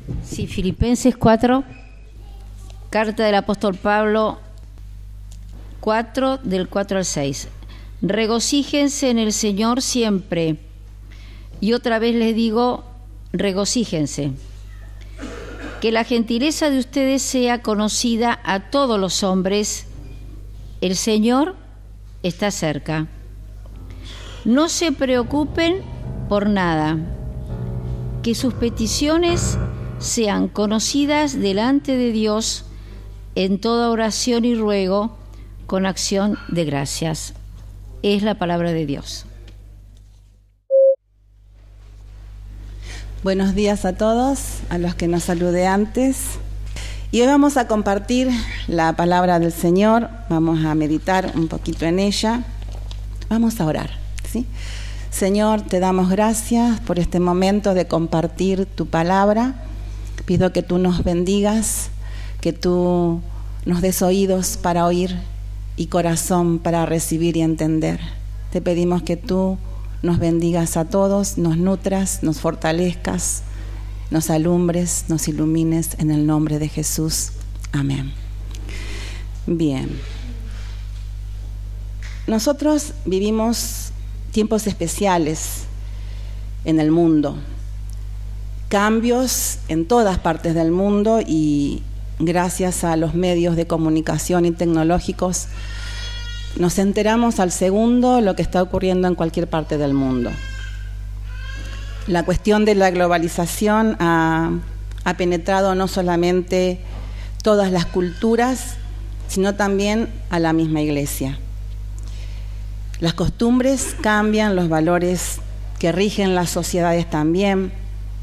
Sí, Filipenses 4, carta del apóstol Pablo 4, del 4 al 6. Regocíjense en el Señor siempre. Y otra vez les digo, regocíjense. Que la gentileza de ustedes sea conocida a todos los hombres. El Señor está cerca. No se preocupen por nada. Que sus peticiones sean conocidas delante de Dios en toda oración y ruego con acción de gracias. Es la palabra de Dios. Buenos días a todos, a los que nos saludé antes. Y hoy vamos a compartir la palabra del Señor, vamos a meditar un poquito en ella. Vamos a orar, ¿sí? Señor, te damos gracias por este momento de compartir tu palabra. Pido que tú nos bendigas, que tú nos des oídos para oír y corazón para recibir y entender. Te pedimos que tú nos bendigas a todos, nos nutras, nos fortalezcas, nos alumbres, nos ilumines en el nombre de Jesús. Amén. Bien. Nosotros vivimos tiempos especiales en el mundo, cambios en todas partes del mundo y gracias a los medios de comunicación y tecnológicos nos enteramos al segundo lo que está ocurriendo en cualquier parte del mundo. La cuestión de la globalización ha penetrado no solamente todas las culturas, sino también a la misma iglesia. Las costumbres cambian, los valores que rigen las sociedades también.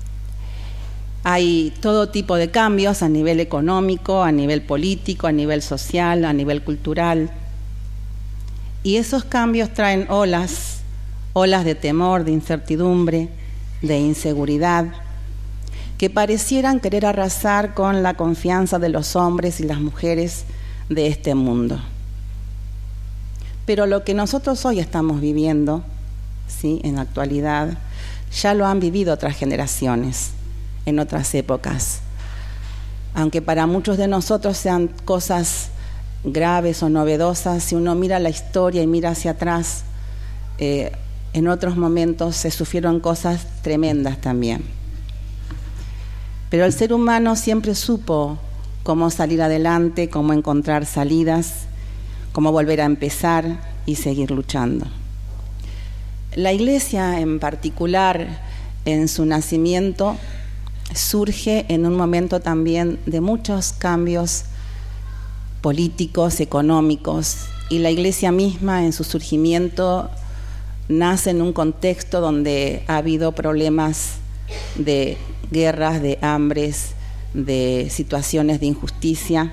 Hay todo tipo de cambios a nivel económico, a nivel político, a nivel social, a nivel cultural. Y esos cambios traen olas de temor, de incertidumbre, de inseguridad, que parecieran querer arrasar con la confianza de los hombres y las mujeres de este mundo. Pero lo que nosotros hoy estamos viviendo, ¿sí?, en la actualidad, ya lo han vivido otras generaciones, en otras épocas. Aunque para muchos de nosotros sean cosas graves o novedosas, si uno mira la historia y mira hacia atrás, en otros momentos se sufrieron cosas tremendas también. Pero el ser humano siempre supo cómo salir adelante, cómo encontrar salidas, cómo volver a empezar y seguir luchando. La Iglesia en particular, en su nacimiento, surge en un momento también de muchos cambios políticos, económicos, y la Iglesia misma en su surgimiento nace en un contexto donde ha habido problemas de guerras, de hambres, de situaciones de injusticia,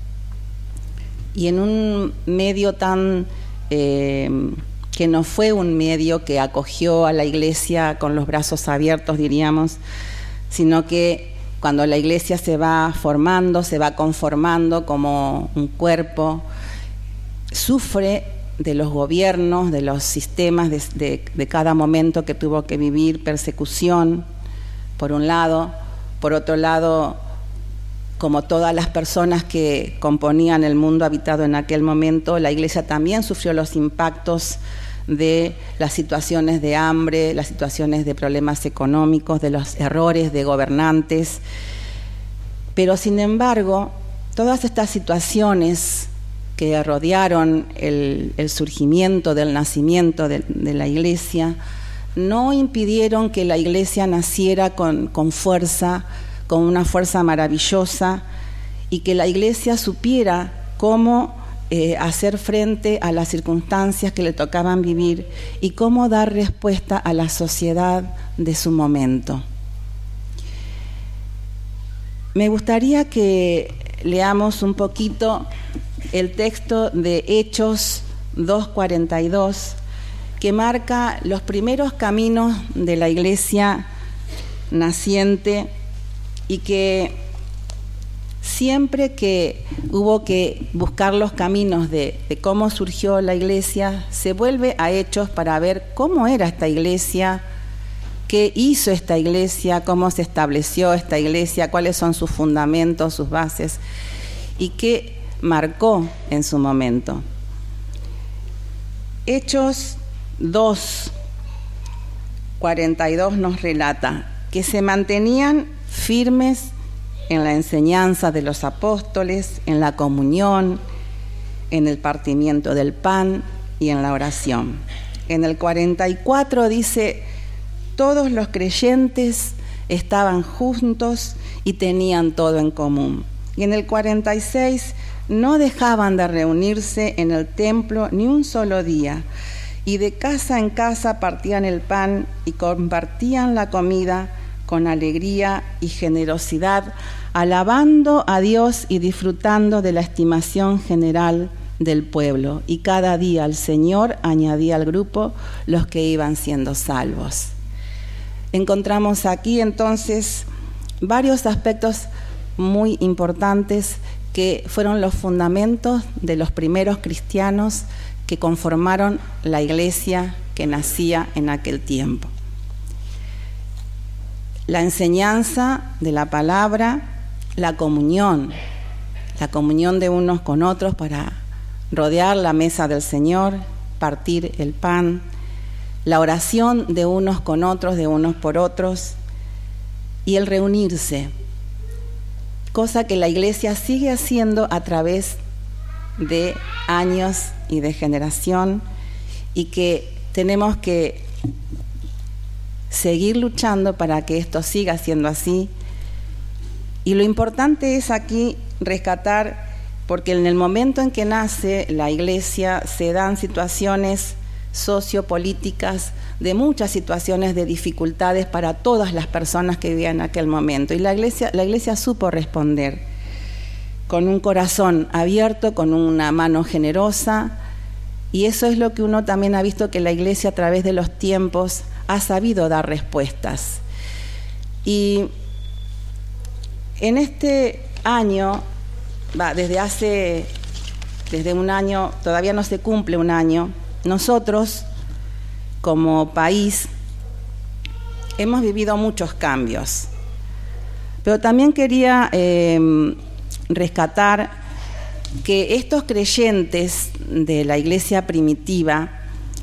y en un medio tan que no fue un medio que acogió a la Iglesia con los brazos abiertos, diríamos, sino que cuando la Iglesia se va formando, se va conformando como un cuerpo, sufre de los gobiernos, de los sistemas de cada momento que tuvo que vivir, persecución, por un lado. Por otro lado, como todas las personas que componían el mundo habitado en aquel momento, la Iglesia también sufrió los impactos de las situaciones de hambre, las situaciones de problemas económicos, de los errores de gobernantes. Pero sin embargo, todas estas situaciones que rodearon el surgimiento del nacimiento de la Iglesia no impidieron que la Iglesia naciera con fuerza, con una fuerza maravillosa, y que la Iglesia supiera cómo hacer frente a las circunstancias que le tocaban vivir y cómo dar respuesta a la sociedad de su momento. Me gustaría que leamos un poquito el texto de Hechos 2:42, que marca los primeros caminos de la Iglesia naciente, y que siempre que hubo que buscar los caminos de cómo surgió la Iglesia, se vuelve a Hechos para ver cómo era esta Iglesia qué hizo esta iglesia, cómo se estableció esta iglesia, cuáles son sus fundamentos, sus bases y qué marcó en su momento. Hechos 2:42 nos relata que se mantenían firmes en la enseñanza de los apóstoles, en la comunión, en el partimiento del pan y en la oración. En el 44 dice: todos los creyentes estaban juntos y tenían todo en común. Y en el 46, no dejaban de reunirse en el templo ni un solo día, y de casa en casa partían el pan y compartían la comida con alegría y generosidad, alabando a Dios y disfrutando de la estimación general del pueblo. Y cada día el Señor añadía al grupo los que iban siendo salvos. Encontramos aquí entonces varios aspectos muy importantes que fueron los fundamentos de los primeros cristianos que conformaron la iglesia que nacía en aquel tiempo. La enseñanza de la palabra, la comunión de unos con otros para rodear la mesa del Señor, partir el pan, la oración de unos con otros, de unos por otros, y el reunirse, cosa que la iglesia sigue haciendo a través de años y de generación, y que tenemos que seguir luchando para que esto siga siendo así. Y lo importante es aquí rescatar, porque en el momento en que nace la iglesia se dan situaciones sociopolíticas, de muchas situaciones de dificultades para todas las personas que vivían en aquel momento. Y la iglesia supo responder con un corazón abierto, con una mano generosa, y eso es lo que uno también ha visto, que la iglesia a través de los tiempos ha sabido dar respuestas. Y en este año, desde un año, todavía no se cumple un año, nosotros como país hemos vivido muchos cambios, pero también quería rescatar que estos creyentes de la iglesia primitiva,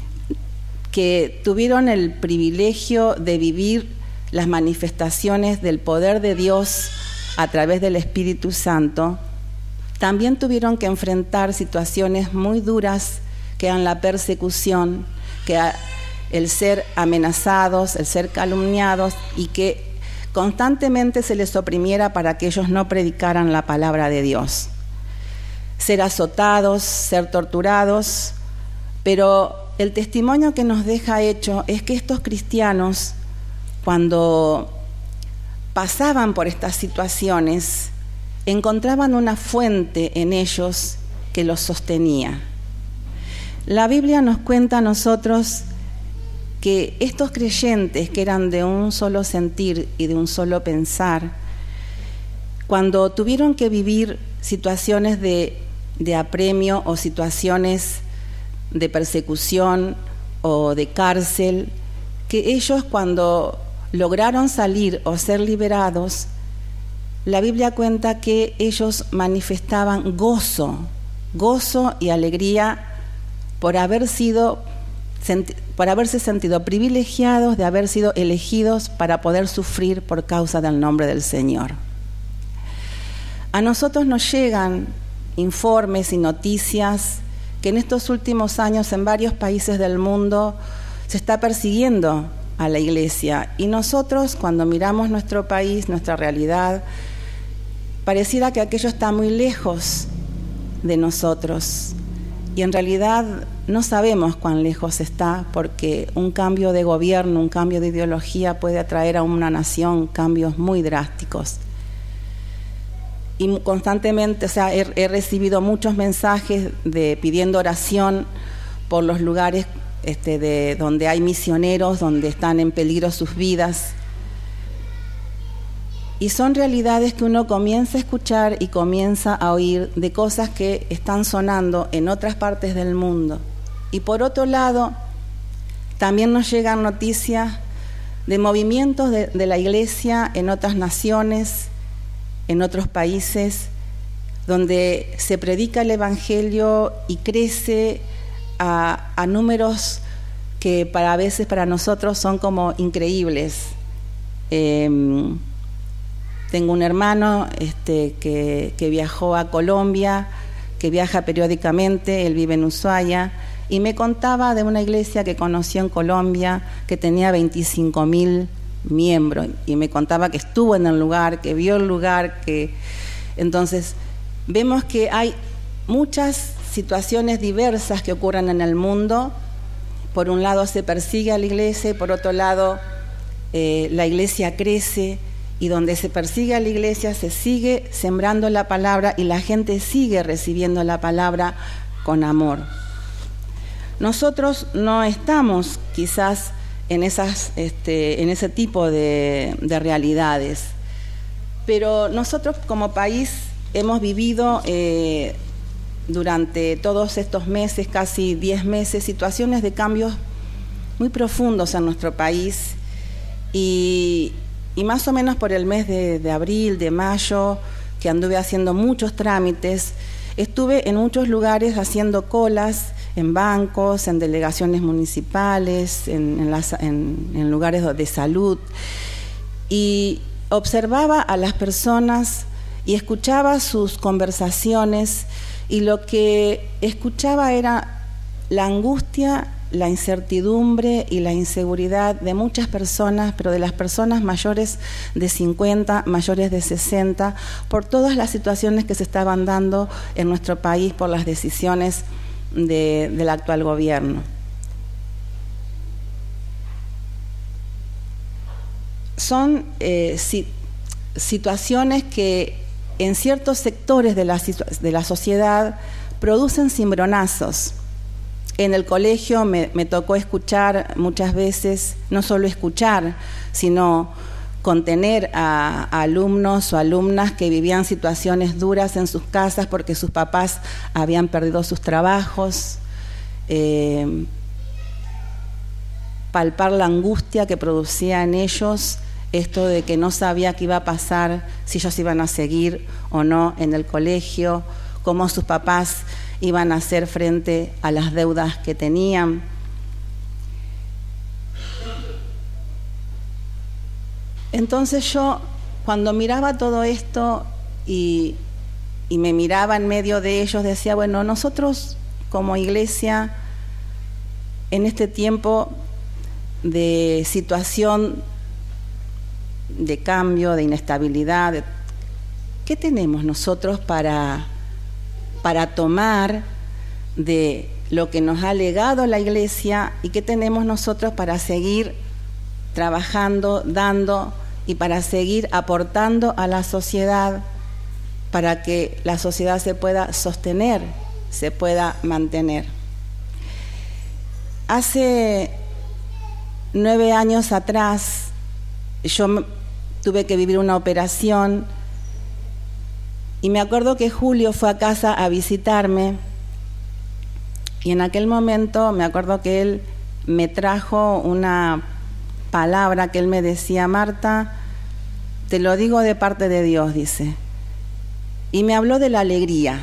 que tuvieron el privilegio de vivir las manifestaciones del poder de Dios a través del Espíritu Santo, también tuvieron que enfrentar situaciones muy duras, que eran la persecución, que el ser amenazados, el ser calumniados, y que constantemente se les oprimiera para que ellos no predicaran la palabra de Dios. Ser azotados, ser torturados, pero el testimonio que nos deja hecho es que estos cristianos, cuando pasaban por estas situaciones, encontraban una fuente en ellos que los sostenía. La Biblia nos cuenta a nosotros que estos creyentes, que eran de un solo sentir y de un solo pensar, cuando tuvieron que vivir situaciones de apremio o situaciones de persecución o de cárcel, que ellos, cuando lograron salir o ser liberados, la Biblia cuenta que ellos manifestaban gozo y alegría por haberse sentido privilegiados, de haber sido elegidos para poder sufrir por causa del nombre del Señor. A nosotros nos llegan informes y noticias que en estos últimos años en varios países del mundo se está persiguiendo a la iglesia, y nosotros, cuando miramos nuestro país, nuestra realidad, pareciera que aquello está muy lejos de nosotros, y en realidad no sabemos cuán lejos está, porque un cambio de gobierno, un cambio de ideología puede atraer a una nación cambios muy drásticos. Y constantemente, he recibido muchos mensajes pidiendo oración por los lugares donde hay misioneros, donde están en peligro sus vidas. Y son realidades que uno comienza a escuchar y comienza a oír de cosas que están sonando en otras partes del mundo. Y por otro lado, también nos llegan noticias de movimientos de la Iglesia en otras naciones, en otros países, donde se predica el Evangelio y crece a números que a veces para nosotros son como increíbles. Tengo un hermano que viajó a Colombia, que viaja periódicamente, él vive en Ushuaia, y me contaba de una iglesia que conoció en Colombia que tenía 25.000 miembros, y me contaba que estuvo en el lugar, que vio el lugar, entonces vemos que hay muchas situaciones diversas que ocurren en el mundo. Por un lado se persigue a la iglesia y por otro lado la iglesia crece, y donde se persigue a la iglesia se sigue sembrando la palabra y la gente sigue recibiendo la palabra con amor. Nosotros no estamos quizás en ese tipo de realidades, pero nosotros como país hemos vivido durante todos estos meses, casi 10 meses, situaciones de cambios muy profundos en nuestro país, y más o menos por el mes de abril, de mayo, que anduve haciendo muchos trámites, estuve en muchos lugares haciendo colas, en bancos, en delegaciones municipales, en lugares de salud, y observaba a las personas y escuchaba sus conversaciones, y lo que escuchaba era la angustia, la incertidumbre y la inseguridad de muchas personas, pero de las personas mayores de 50, mayores de 60, por todas las situaciones que se estaban dando en nuestro país por las decisiones del actual gobierno. Son situaciones que en ciertos sectores de la sociedad producen cimbronazos. En el colegio me tocó escuchar muchas veces, no solo escuchar, sino contener a alumnos o alumnas que vivían situaciones duras en sus casas porque sus papás habían perdido sus trabajos, palpar la angustia que producía en ellos esto de que no sabía qué iba a pasar, si ellos iban a seguir o no en el colegio, cómo sus papás iban a hacer frente a las deudas que tenían. Entonces yo, cuando miraba todo esto y me miraba en medio de ellos, decía, bueno, nosotros como iglesia, en este tiempo de situación de cambio, de inestabilidad, ¿qué tenemos nosotros para tomar de lo que nos ha legado la iglesia, y qué tenemos nosotros para seguir trabajando, dando, y para seguir aportando a la sociedad, para que la sociedad se pueda sostener, se pueda mantener? Hace 9 años atrás yo tuve que vivir una operación, y me acuerdo que Julio fue a casa a visitarme, y en aquel momento me acuerdo que él me trajo una palabra que él me decía: Marta, te lo digo de parte de Dios, dice. Y me habló de la alegría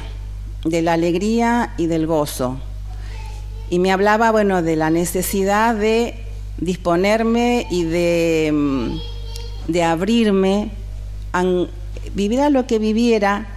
y del gozo. Y me hablaba, bueno, de la necesidad de disponerme y de abrirme, viviera lo que viviera,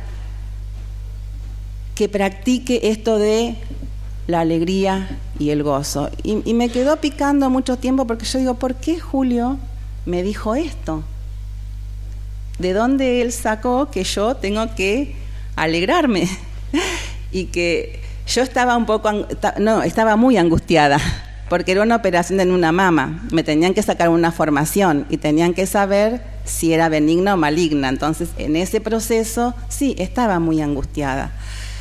que practique esto de la alegría y el gozo. Y me quedó picando mucho tiempo, porque yo digo, ¿por qué Julio me dijo esto? ¿De dónde él sacó que yo tengo que alegrarme? Y que yo estaba estaba muy angustiada, porque era una operación en una mama, me tenían que sacar una formación y tenían que saber si era benigna o maligna. Entonces, en ese proceso, sí, estaba muy angustiada.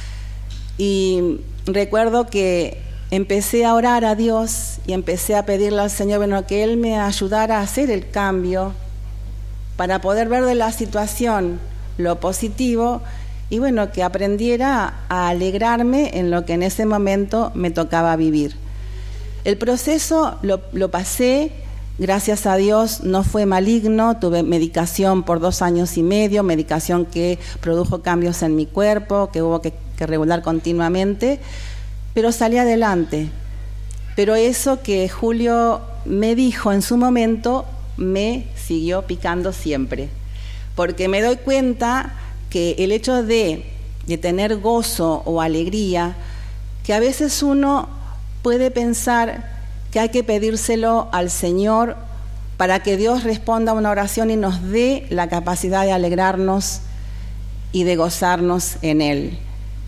Y recuerdo que empecé a orar a Dios y empecé a pedirle al Señor, bueno, que Él me ayudara a hacer el cambio para poder ver de la situación lo positivo, y bueno, que aprendiera a alegrarme en lo que en ese momento me tocaba vivir. El proceso lo pasé, Gracias a Dios no fue maligno, tuve medicación por 2 años y medio, medicación que produjo cambios en mi cuerpo, que hubo que regular continuamente, pero salí adelante. Pero eso que Julio me dijo en su momento me siguió picando siempre, porque me doy cuenta que el hecho de tener gozo o alegría, que a veces uno puede pensar que hay que pedírselo al Señor para que Dios responda a una oración y nos dé la capacidad de alegrarnos y de gozarnos en Él.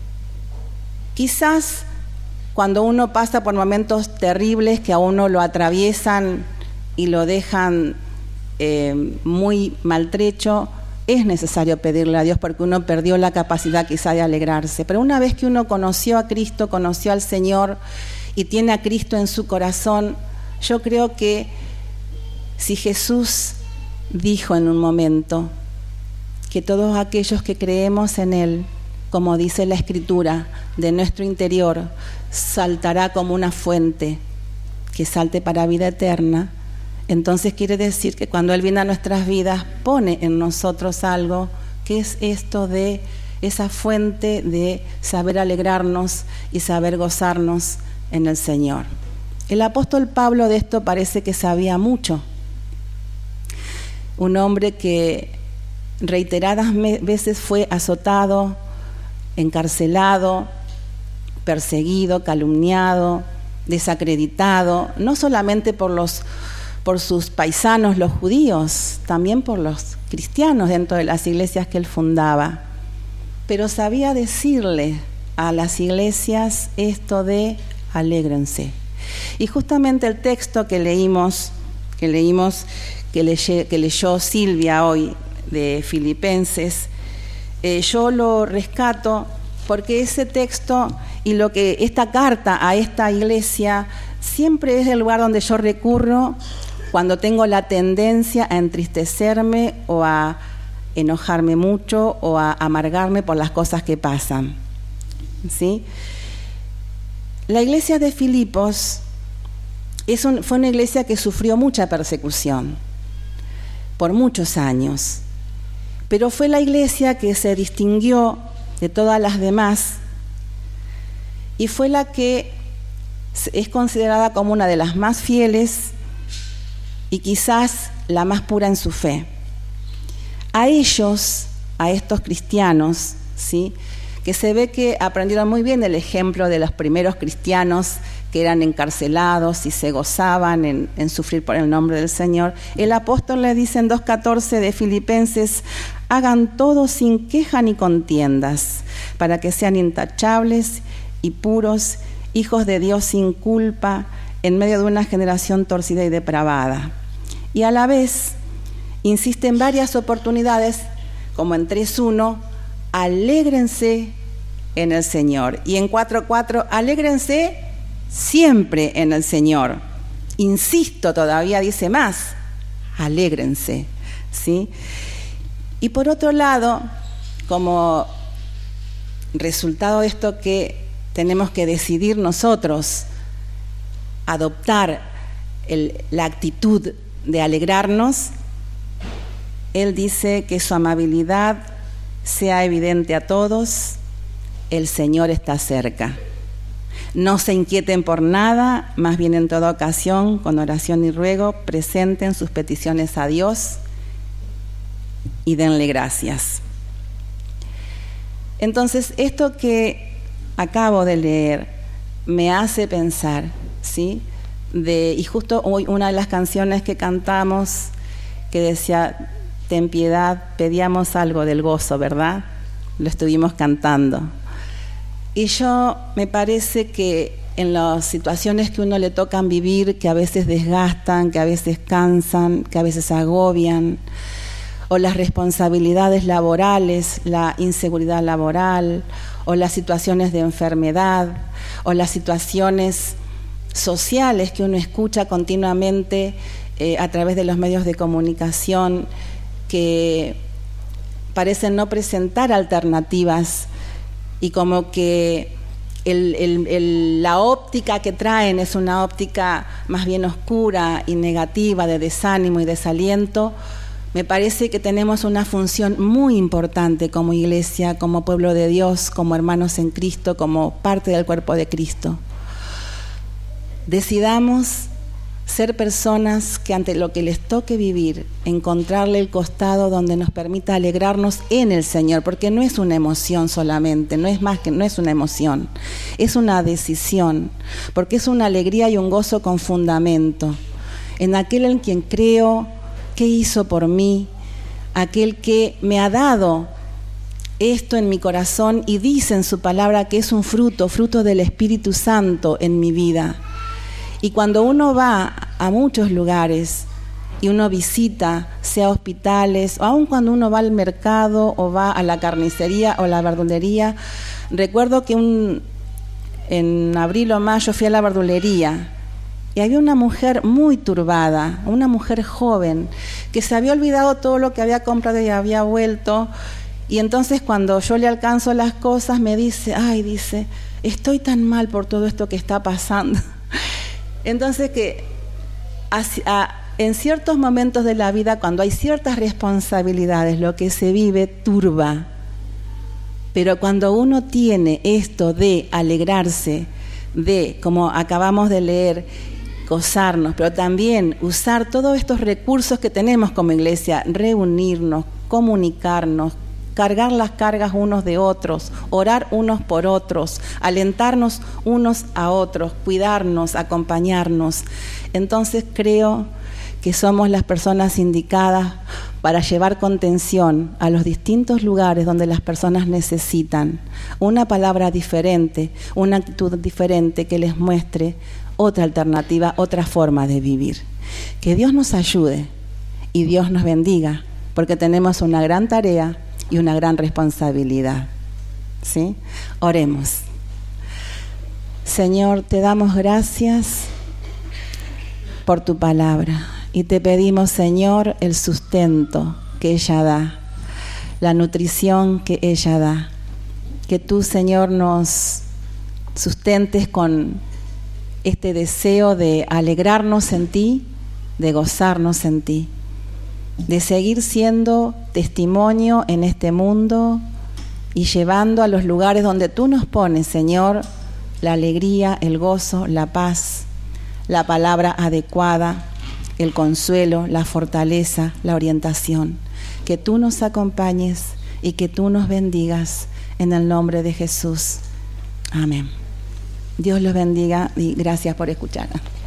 Quizás cuando uno pasa por momentos terribles que a uno lo atraviesan y lo dejan muy maltrecho, es necesario pedirle a Dios porque uno perdió la capacidad quizá de alegrarse. Pero una vez que uno conoció a Cristo, conoció al Señor y tiene a Cristo en su corazón, yo creo que si Jesús dijo en un momento que todos aquellos que creemos en Él, como dice la Escritura, de nuestro interior saltará como una fuente que salte para vida eterna, entonces quiere decir que cuando Él viene a nuestras vidas pone en nosotros algo que es esto de esa fuente de saber alegrarnos y saber gozarnos en el Señor. El apóstol Pablo de esto parece que sabía mucho. Un hombre que reiteradas veces fue azotado, encarcelado, perseguido, calumniado, desacreditado, no solamente por sus paisanos los judíos, también por los cristianos dentro de las iglesias que él fundaba. Pero sabía decirle a las iglesias esto de alégrense. Y justamente el texto que leyó Silvia hoy de Filipenses, yo lo rescato porque ese texto y esta carta a esta iglesia siempre es el lugar donde yo recurro cuando tengo la tendencia a entristecerme o a enojarme mucho o a amargarme por las cosas que pasan. ¿Sí? La iglesia de Filipos fue una iglesia que sufrió mucha persecución por muchos años, pero fue la iglesia que se distinguió de todas las demás y fue la que es considerada como una de las más fieles y quizás la más pura en su fe. A ellos, a estos cristianos, ¿sí?, que se ve que aprendieron muy bien el ejemplo de los primeros cristianos que eran encarcelados y se gozaban en sufrir por el nombre del Señor. El apóstol le dice en 2:14 de Filipenses: hagan todo sin queja ni contiendas, para que sean intachables y puros, hijos de Dios sin culpa, en medio de una generación torcida y depravada. Y a la vez insiste en varias oportunidades, como en 3:1, alégrense en el Señor. Y en 4:4, alégrense siempre en el Señor. Insisto, todavía dice más, alégrense, ¿sí? Y por otro lado, como resultado de esto que tenemos que decidir nosotros, adoptar la actitud de alegrarnos, él dice que su amabilidad sea evidente a todos, el Señor está cerca. No se inquieten por nada, más bien en toda ocasión, con oración y ruego, presenten sus peticiones a Dios y denle gracias. Entonces, esto que acabo de leer me hace pensar, ¿sí? Y justo hoy una de las canciones que cantamos que decía: ten piedad, pedíamos algo del gozo, ¿verdad? Lo estuvimos cantando. Y yo me parece que en las situaciones que uno le tocan vivir, que a veces desgastan, que a veces cansan, que a veces agobian, o las responsabilidades laborales, la inseguridad laboral, o las situaciones de enfermedad, o las situaciones sociales que uno escucha continuamente a través de los medios de comunicación, que parecen no presentar alternativas y como que la óptica que traen es una óptica más bien oscura y negativa, de desánimo y desaliento, me parece que tenemos una función muy importante como iglesia, como pueblo de Dios, como hermanos en Cristo, como parte del cuerpo de Cristo. Decidamos ser personas que ante lo que les toque vivir, encontrarle el costado donde nos permita alegrarnos en el Señor, porque no es una emoción solamente, no es una emoción, es una decisión, porque es una alegría y un gozo con fundamento, en aquel en quien creo, que hizo por mí, aquel que me ha dado esto en mi corazón y dice en su palabra que es un fruto del Espíritu Santo en mi vida. Y cuando uno va a muchos lugares y uno visita, sea hospitales, o aun cuando uno va al mercado o va a la carnicería o la verdulería, recuerdo que en abril o mayo fui a la verdulería y había una mujer muy turbada, una mujer joven, que se había olvidado todo lo que había comprado y había vuelto, y entonces cuando yo le alcanzo las cosas me dice, dice, estoy tan mal por todo esto que está pasando. Entonces que en ciertos momentos de la vida, cuando hay ciertas responsabilidades, lo que se vive turba. Pero cuando uno tiene esto de alegrarse, de, como acabamos de leer, gozarnos, pero también usar todos estos recursos que tenemos como iglesia, reunirnos, comunicarnos, cargar las cargas unos de otros, orar unos por otros, alentarnos unos a otros, cuidarnos, acompañarnos. Entonces creo que somos las personas indicadas para llevar contención a los distintos lugares donde las personas necesitan una palabra diferente, una actitud diferente que les muestre otra alternativa, otra forma de vivir. Que Dios nos ayude y Dios nos bendiga, porque tenemos una gran tarea y una gran responsabilidad. ¿Sí? Oremos. Señor, te damos gracias por tu palabra y te pedimos, Señor, el sustento que ella da, la nutrición que ella da. Que tú, Señor, nos sustentes con este deseo de alegrarnos en ti, de gozarnos en ti, de seguir siendo testimonio en este mundo y llevando a los lugares donde tú nos pones, Señor, la alegría, el gozo, la paz, la palabra adecuada, el consuelo, la fortaleza, la orientación. Que tú nos acompañes y que tú nos bendigas en el nombre de Jesús. Amén. Dios los bendiga y gracias por escuchar.